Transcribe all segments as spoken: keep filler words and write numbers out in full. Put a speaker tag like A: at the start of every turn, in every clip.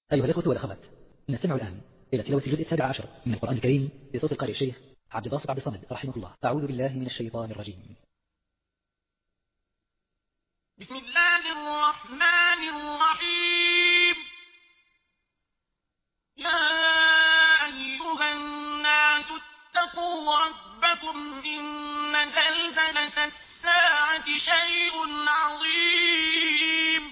A: أيها الأخوة والأخوات، نستمع الآن إلى تلاوة الجزء السابع عشر من القرآن الكريم بصوت القارئ الشيخ عبد الباسط عبد الصمد رحمه الله. أعوذ بالله من الشيطان الرجيم.
B: بسم الله الرحمن الرحيم. يا أيها الناس اتقوا ربكم إن زلزلة الساعة شيء عظيم.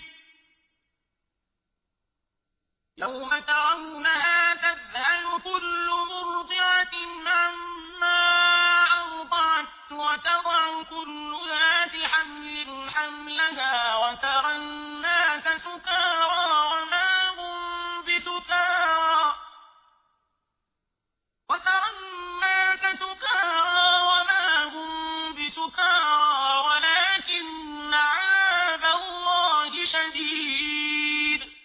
B: يوم ترونها تذهل كل مرضعة عما أرضعت وتضع كل ذات حمل حملها وترى الناس سكارى وما هم بسكارى وترى الناس سكارى وما هم بسكارى ولكن عذاب الله شديد.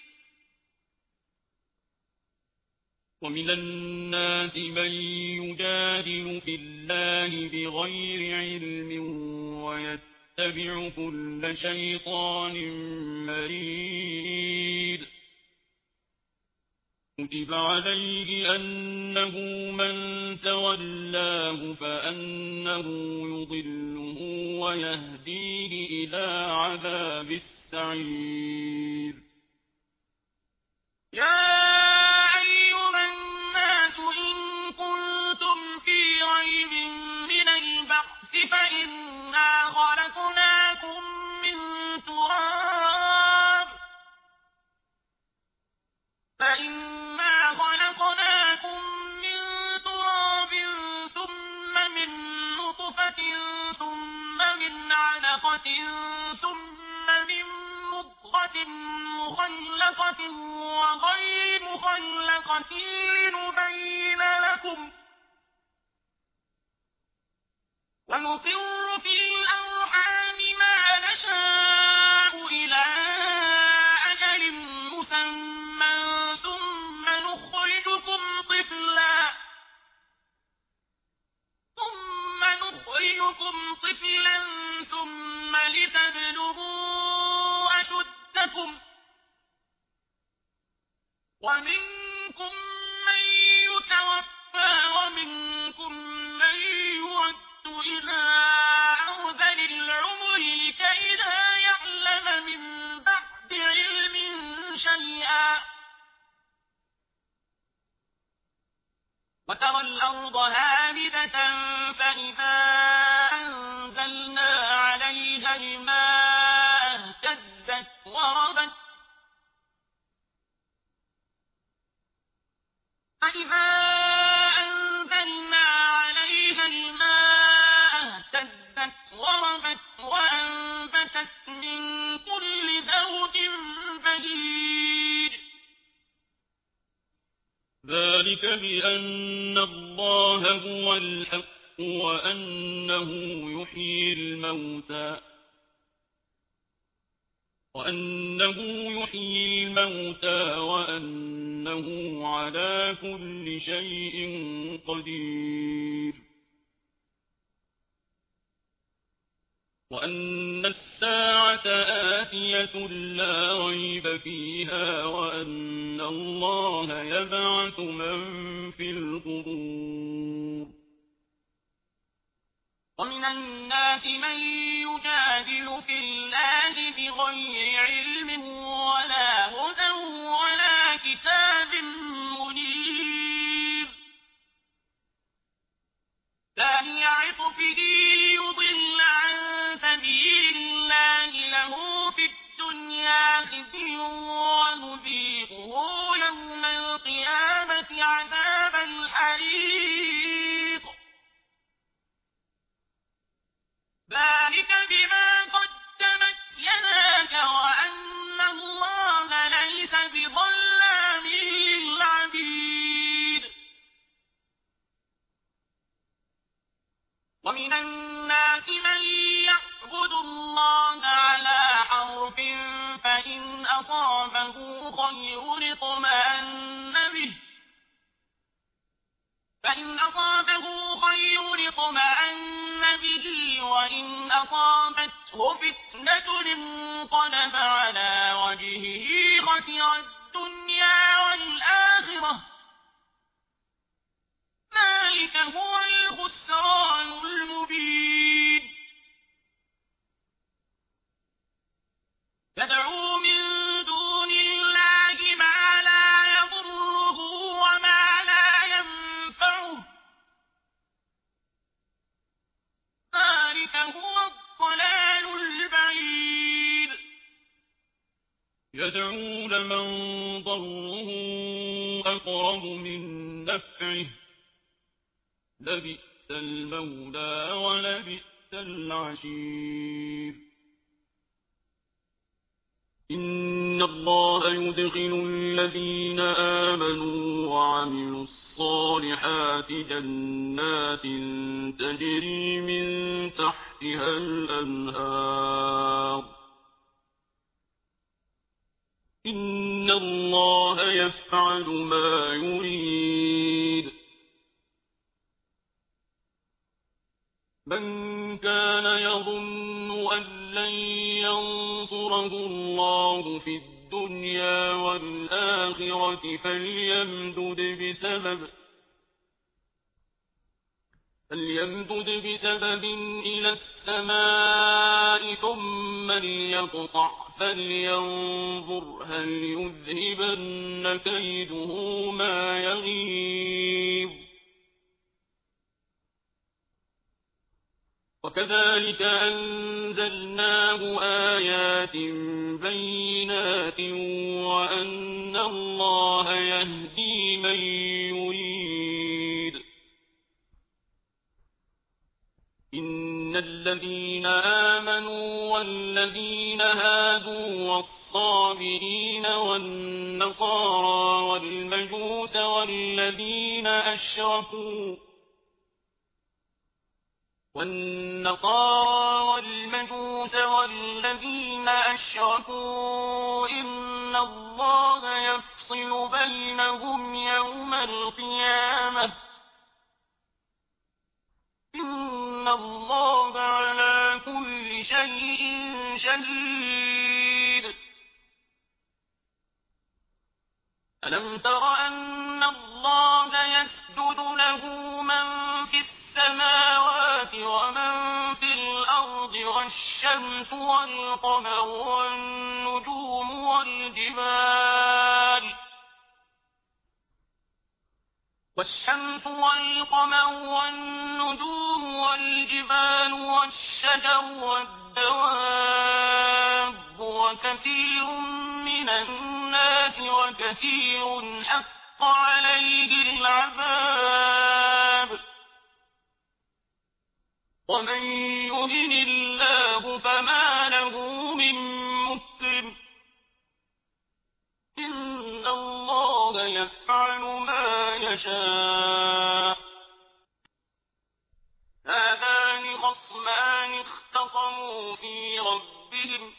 B: ومن الناس من يجادل في الله بغير علم ويتبع كل شيطان مريد. كتب عليه أنه من تولاه فأنه يضله ويهديه إلى عذاب السعير. يا فإنا خلقناكم من تراب فإنا خلقناكم من تراب ثم من نطفة ثم من علقة ثم من مضغة مخلقة وغير مخلقة لنبين لكم ونقر في الأرحام ما نشاء إلى أجل مسمى ثم نخرجكم طفلا ثم نخرجكم طفلا ثم لتبلغوا أشدكم ومنكم من يتوفى ومنكم من يرد إلى أرذل العمر لكي لا يعلم من بعد علم شيئا. وترى الأرض هامدة فإذا أنزلنا عليها الماء اهتزت وربت فإذا أنزلنا عليها الماء اهتزت وربت وأنبتت من كل زوج بهيج. ذلك بأن الله هو الحق وأنه يحيي الموتى وأنه يحيي الموتى وأنه على كل شيء قدير. وأن الساعة آتية لا ريب فيها وأن الله يبعث من في القبور. ومن الناس من يجادل في الله بغير علم ولا هدى ولا كتاب منير. ثاني عطفه ليضل عن سبيل الله له في الدنيا خزي ونذيقه يوم القيامة عذاب الحريق. ذلك بما قدمت يداك وأن الله ليس بظلام للعبيد. ومن الناس من يعبد الله على حرف فإن أصابه خير اطمأن به فإن أصابه خير اطمأن به وإن أصابته فتنة انقلب على وجهه خسر الدنيا لمن ضره أقرب من نفعه لبئس المولى ولبئس العشير إن الله يدخل الذين آمنوا وعملوا الصالحات جنات تجري من تحتها الأنهار إن الله يفعل ما يريد من كان يظن أن لن ينصره الله في الدنيا والآخرة فليمدد بسبب فليمدد بسبب إلى السماء ثم ليقطع فلينظر هل يذهبن كيده ما يغيظ وكذلك أنزلناه آيات بينات وأن الله يهدي من يريد إن الذين آمنوا والذين هادوا والصابرين والنصارى والمجوس والذين أشركوا والنصارى والمجوس والذين أشركوا إن الله يفصل بينهم يوم القيامة إن الله على كل شيء شهيد ألم تر أن الله يسجد له من في السماوات ومن في الأرض والشمس والقمر والنجوم والجبال والشمس والقمر والنجوم والجبال والشجر والدواب وكثير من الناس وكثير حق عليه العذاب ومن يهن الله فما له من مكرم إن الله يفعل ما يشاء هذان خصمان اختصموا في ربهم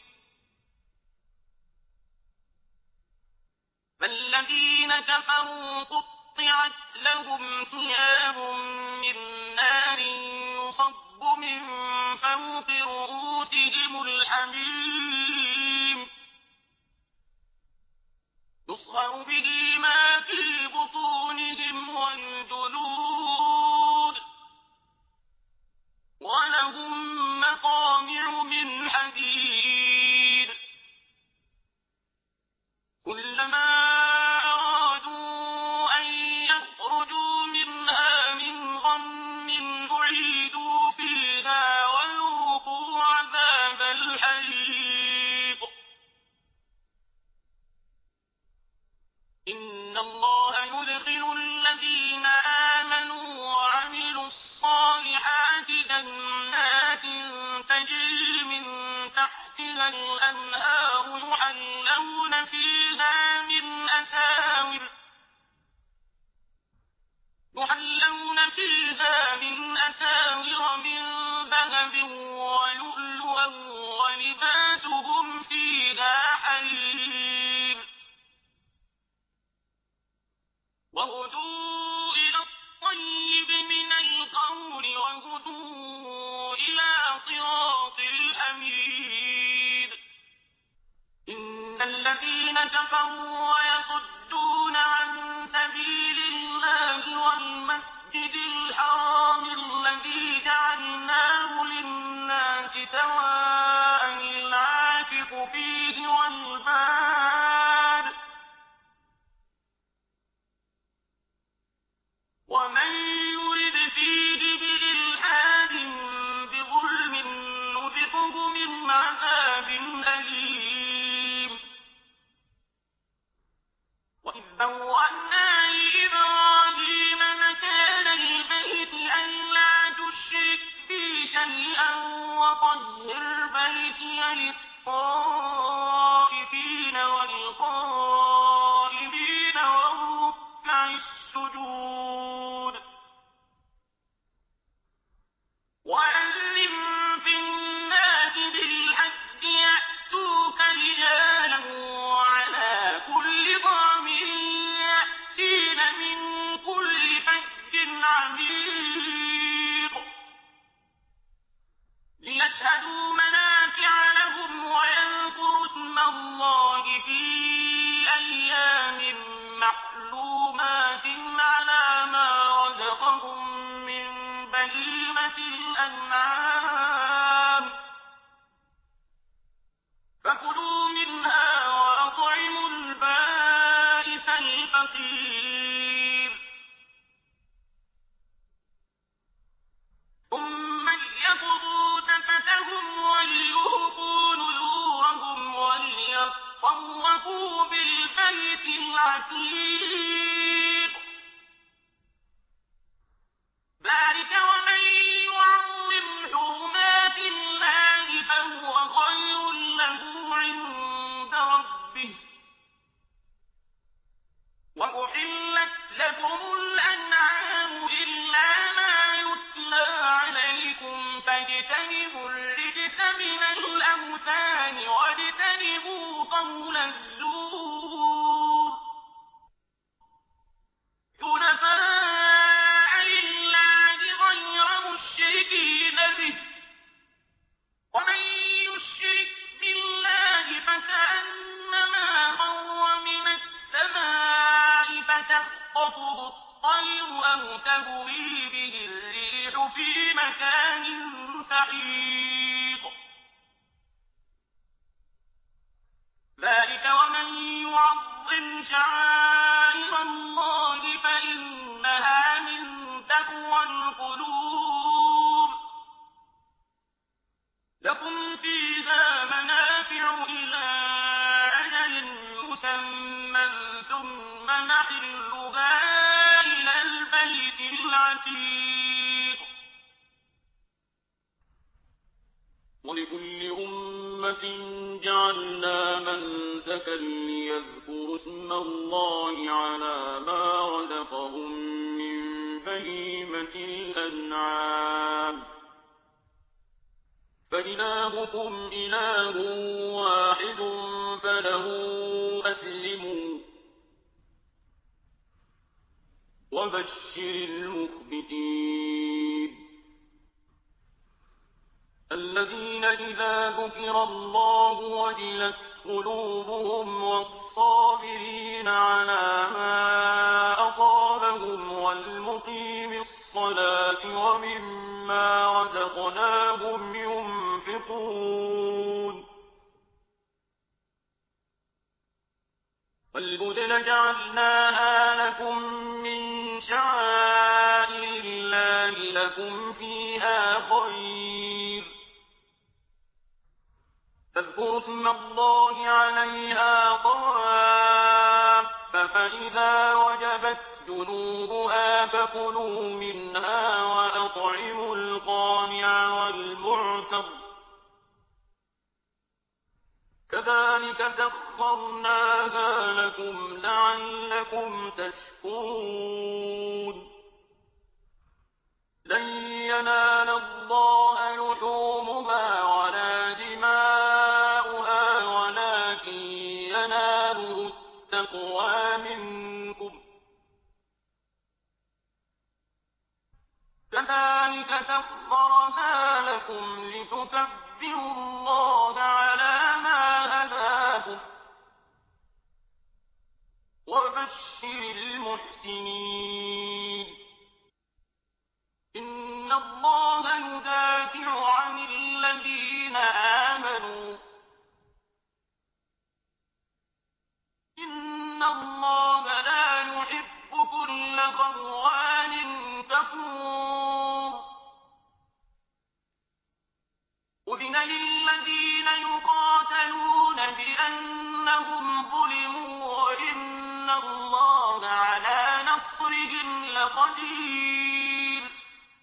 B: فالذين كفروا قطعت لهم ثياب من نار يصب من فوق رؤوسهم الحميم يصهر به ما في بطونهم والجلود ولهم مقامع من حديد كلما أرادوا أن يخرجوا منها من غم أعيدوا فيها وذوقوا عذاب الحريق إن الله يدخل الذين آمنوا وعملوا الصالحات جنات تجري من تحتها الأنهار يحلون فيها من أساور يحلون فيها من أساور من ذهب ولؤلؤا ولباسهم فيها حرير بوأنا لإبراهيم مكان البيت ألا تشرك بي شيئا وطهر بيتي للطائفين والقائمين والركع السجود وأذن في الناس بالحج يأتوك رجالا وعلى كل ضامر يأتين من كل فج عميق ليشهدوا منافع لهم ويذكروا اسم الله في أيام معلومات على ما رزقهم من بهيمة الأنعام فكلوا منها وأطعموا البائس الفقير ثم ليقضوا تفتهم وليوفوا نذورهم وليطوفوا بالبيت العتيق ذلك ومن يعظم حرمات الله فهو خير له عند ربه وأحلت لكم الأنعام إلا ما يتلى عليكم فاجتنبوا الرجس من الأوثان واجتنبوا قول الزور حنفاء لله غير مشركين به ومن يشرك بالله فكأنما خر من السماء فتخطفه الطير أو تهوي به الريح في مكان سحيق ذلك ومن يعظم شعائر الله فإنها من تقوى القلوب لكم فيها منافع إلى أجل مسمى ثم محلها إلى البيت العتيق ولكل أمة جعلنا منسكا ليذكروا اسم الله على ما رزقهم من بهيمة الأنعام فإلهكم إله واحد فله أسلموا وبشر المخبتين الذين إذا ذكر الله وجلت قلوبهم والصابرين على ما أصابهم والمقيم الصلاة ومما رزقناهم ينفقون والبدن جعلناها لكم من شعائر الله لكم فيها خير فاذكروا اسم الله عليها طواف فإذا وجبت جنوبها فكلوا منها وأطعموا القانع والمعتر كذلك سخرناها لكم لعلكم تشكرون لن ينال الله لحومها ولا دماؤها ولكن يناله التقوى منكم كذلك سخرها لكم لتكبروا الله على ما هداكم وبشر المحسنين إن الله يدافع عن الذين آمنوا إن الله لا يحب كل خوان كفور أذن للذين يقاتلون بأنهم ظلموا وإن الله كفرهم لقدير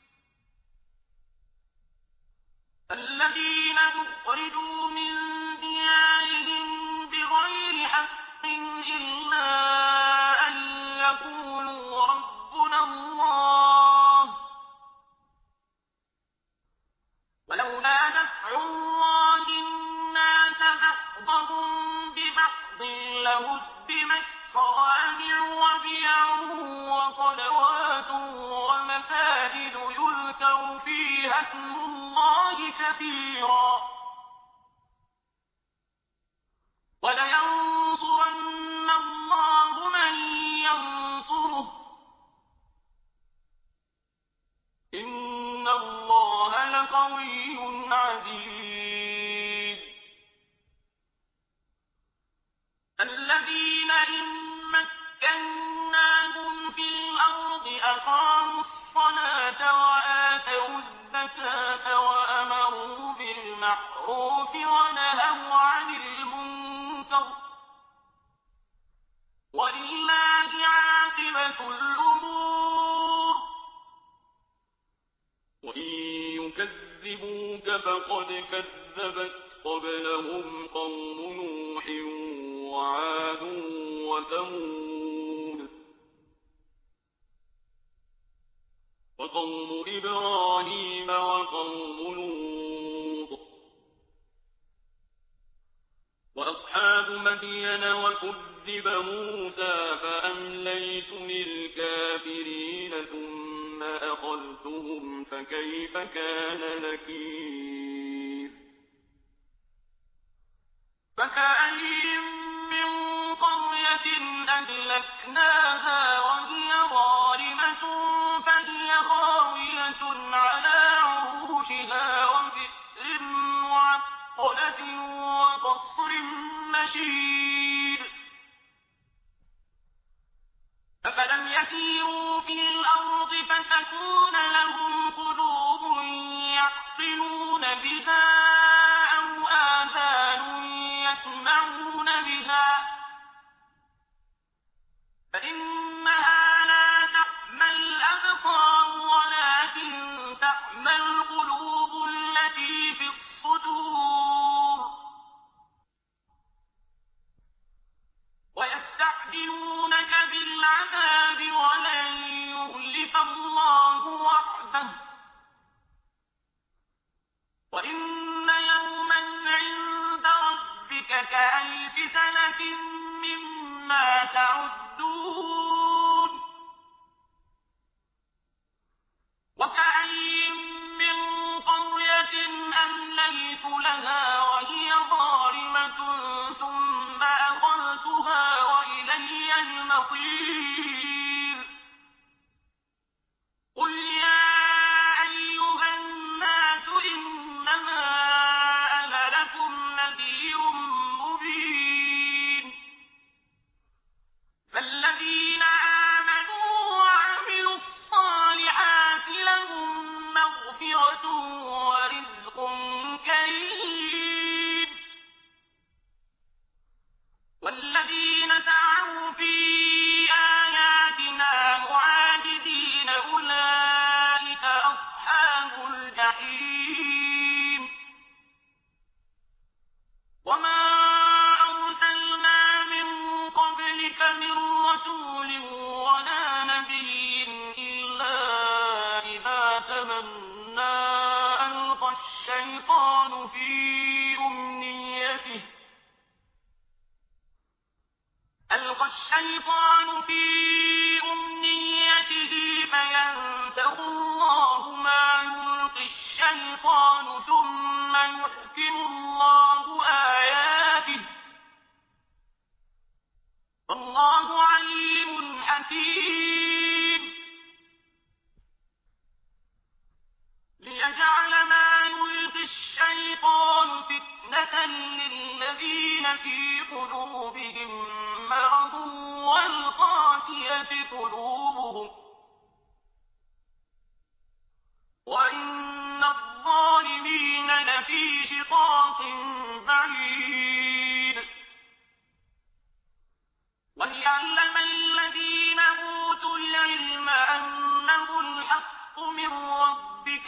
B: الذين أخرجوا من ديارهم بغير حق إلا أن يقولوا ربنا الله ولولا دفع الله الناس بعضهم ببعض لهدمت صوامع وبيع وصلوات ومساجد يذكر فيها اسم الله كثيرا ولينصرن الله من ينصره إن الله لقوي عزيز الذين إن مكناهم في الأرض أقاموا الصلاة وآتوا الزكاة وأمروا بالمعروف ونهوا عن المنكر ولله عاقبة الأمور وإن يكذبوك فقد كذبت قبلهم قوم نوح وعاد وثمود وقوم إبراهيم وقوم لوط وأصحاب مدين وكذب موسى فأمليت للكافرين ثم أخذتهم فكيف كان نكير فكأين من قرية أهلكناها وهي ظالمة فهي خاوية على عروشها وبئر معطلة وقصر مشيد أفلم يسيروا في الأرض فتكون لهم قلوب يعقلون بها أو آذان يسمعون بها فإنها لا تعمى الأبصار ولكن تعمى القلوب التي في الصدور ويستعجلونك بالعذاب ولن يخلف الله وعده وإن يوما عند ربك كألف سنة مما تعدون وكأين من قرية أمليت لها وهي ظالمة ثم أخذتها وإلي المصير قل يا أيها الناس إنما أنا لكم نذير مبين فالذين آمنوا وعملوا الصالحات لهم مغفرة ورزق كريم والذين سعوا في آياتنا معاجزين أولئك أصحاب الجحيم وما أرسلنا من قبلك من رسول ولا نبي إلا إذا تمنى ألقى الشيطان في أمنيته ألقى الشيطان في أمنيته فينسخ الله ما يلقي الشيطان ثم يحكم الله آياته والله عليم حكيم ليجعل ما يلقي الشيطان فتنة للذين في قلوبهم مرض والقاسية قلوبهم وإن الظالمين لفي شقاق بعيد وليعلم الذين أوتوا العلم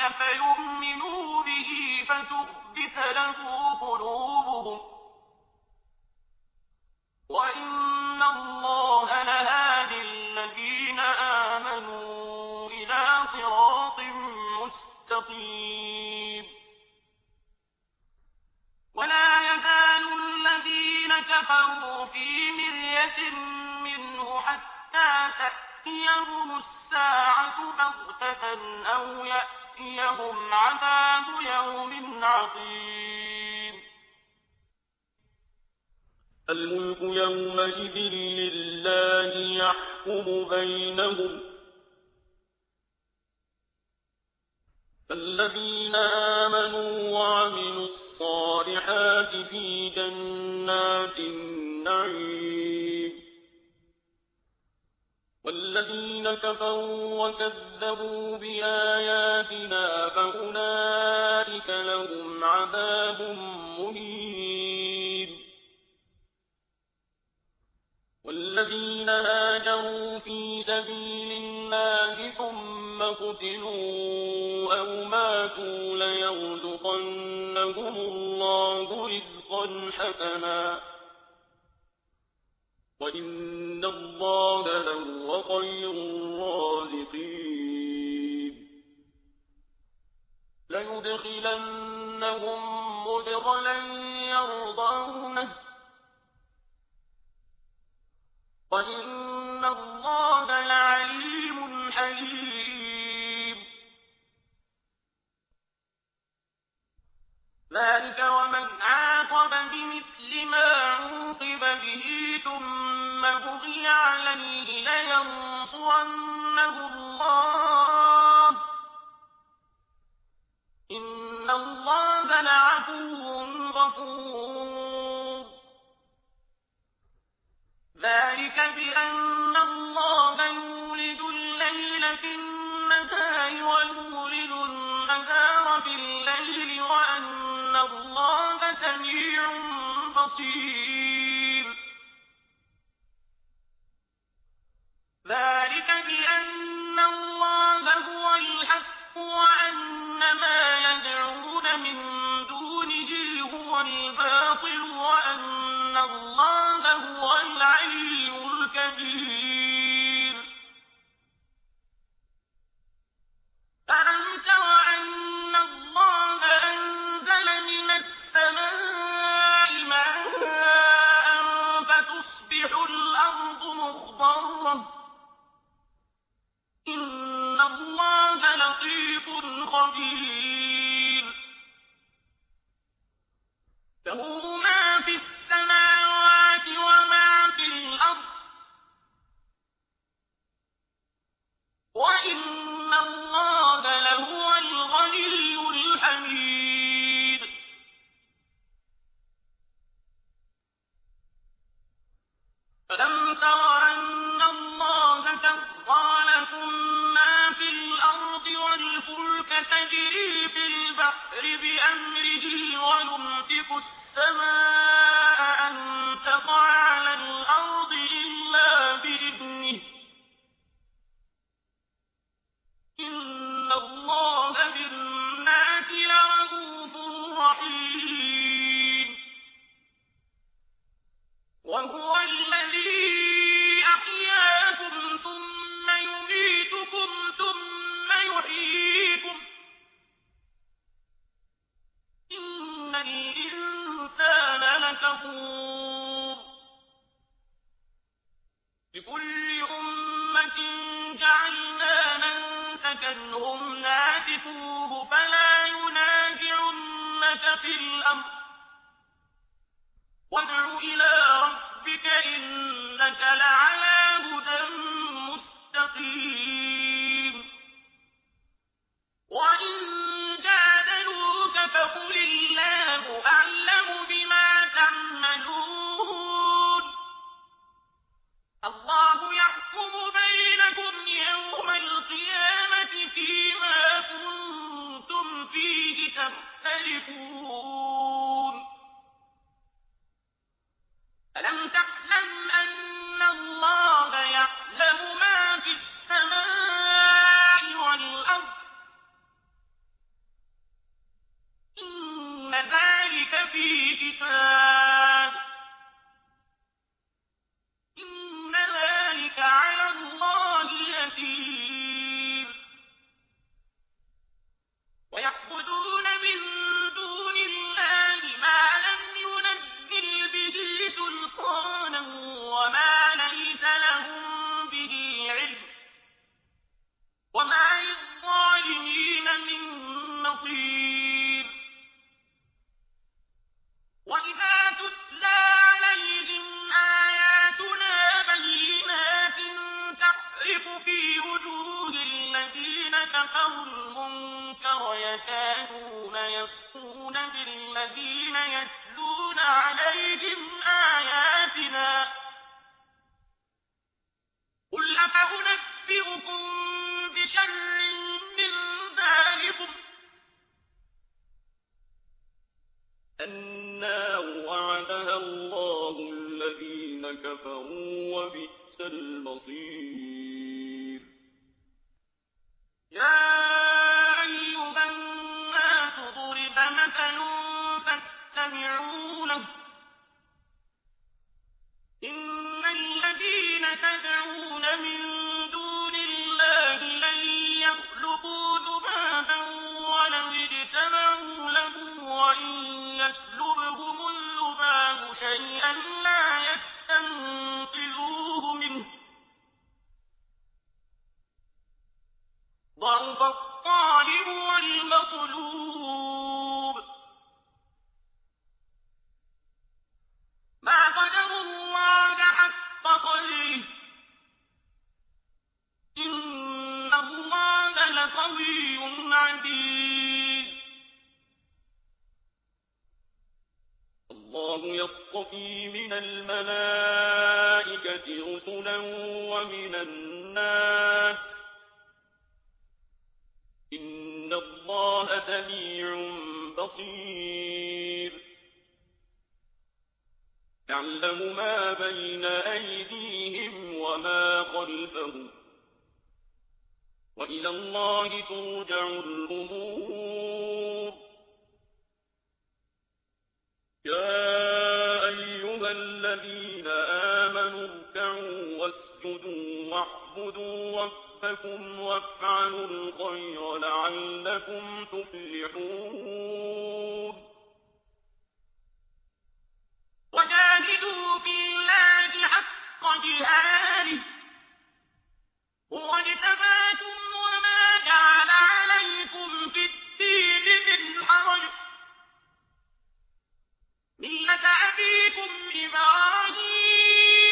B: فيؤمنوا به فتخبت له قلوبهم وإن الله لهادي الذين آمنوا إلى صراط مستقيم ولا يزال الذين كفروا في مرية منه حتى تأتيهم الساعة بغتة أو يأتيهم عذاب يوم عقيم
C: الملك يومئذ لله يحكم بينهم الذين آمنوا وعملوا الصالحات في جنات النعيم والذين كفروا وكذبوا بآياتنا فأولئك لهم عذاب مهين والذين هاجروا في سبيل الله ثم قتلوا أو ماتوا ليرزقنهم الله رزقا حسنا وإن الله لهو خير الرازقين ليدخلنهم مدخلا يرضونه وإن الله لعليم حليم ذلك ومن عاقب بمثل ما عوقب به ثم بغي عليه لينصرنه الله إن الله لعفو غفور ذلك بأن الله يولد الليل في النهار ويولد النهار في الليل وأن الله سميع بصير ذلك بأن الله هو الحق وأن ما يدعون من دونه هو الباطل وأن الله هو العلي الكبير ألم تر أن الله أنزل من السماء ماء فتصبح الأرض مخضرة إن الله لطيف خبير له ما في السماوات وما في الأرض وإن الله لهو الغني الحميد ألم تر أن الله سخر لكم ما في الأرض والفلك تجري في البحر بأمره ويمسك السماء أن تقع على الأرض إلا بإذنه إن الله بالناس لرءوف رحيم وهو الذي أحياكم ثم يميتكم ثم يحييكم إن الإنسان لكفور لكل أمة جعلنا منسكنهم ناسكوه فلا ينازعنك في الأمر وادع إلى ربك إنك لعلى هدى مستقيم وإن جادلوك فقل الله أعلم بما تعملون الله يحكم بينكم يوم القيامة فيما كنتم فيه تختلفون ألم تعلم أن الله
B: كفروا المنكر يكادون يسطون بالذين يتلون عليهم آياتنا قل أفأنبئكم بشر من ذلكم النار وعدها الله الذين كفروا وبئس المصير يا أيها الناس ضرب مثل فاستمعوا له إن الذين تدعون من دون الله لن يخلقوا ذبابا ولو اجتمعوا له وإن يسلبهم الذباب شيئا لا يستنقذوه منه ضعف الطالب والمطلوب ما قدروا الله حق قدره إن الله لقوي عزيز الله يصطفي من الملائكة رسلا ومن الناس إن الله سميع بصير يعلم ما بين أيديهم وما خلفهم وإلى الله ترجع الأمور يا أيها الذين آمنوا اركعوا واسجدوا واعبدوا ربكم وافعلوا الخير لعلكم تفلحون وجاهدوا في الله حق جهاده هو اجتباكم وما جعل عليكم في الدين من حرج ملة أبيكم إبراهيم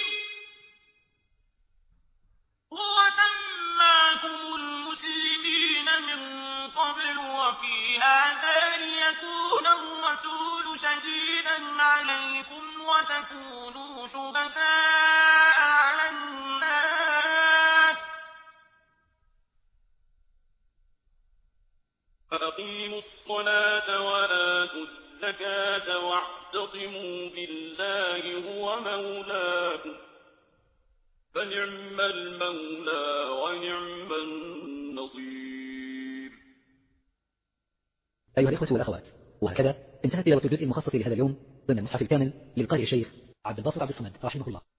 B: هو سماكم المسلمين من قبل وفي هذا ليكون الرسول شهيدا عليكم وتكونوا شهداء على الناس فأقيموا الصلاة وآتوا الزكاة واعتصموا بالله هو مولاكم فنعم المولى ونعم النصير.
A: أيها الإخوة والأخوات، وهكذا انتهت تلاوة الجزء المخصص لهذا اليوم ضمن المصحف الكامل للقارئ الشيخ عبد الباسط عبد الصمد رحمه الله.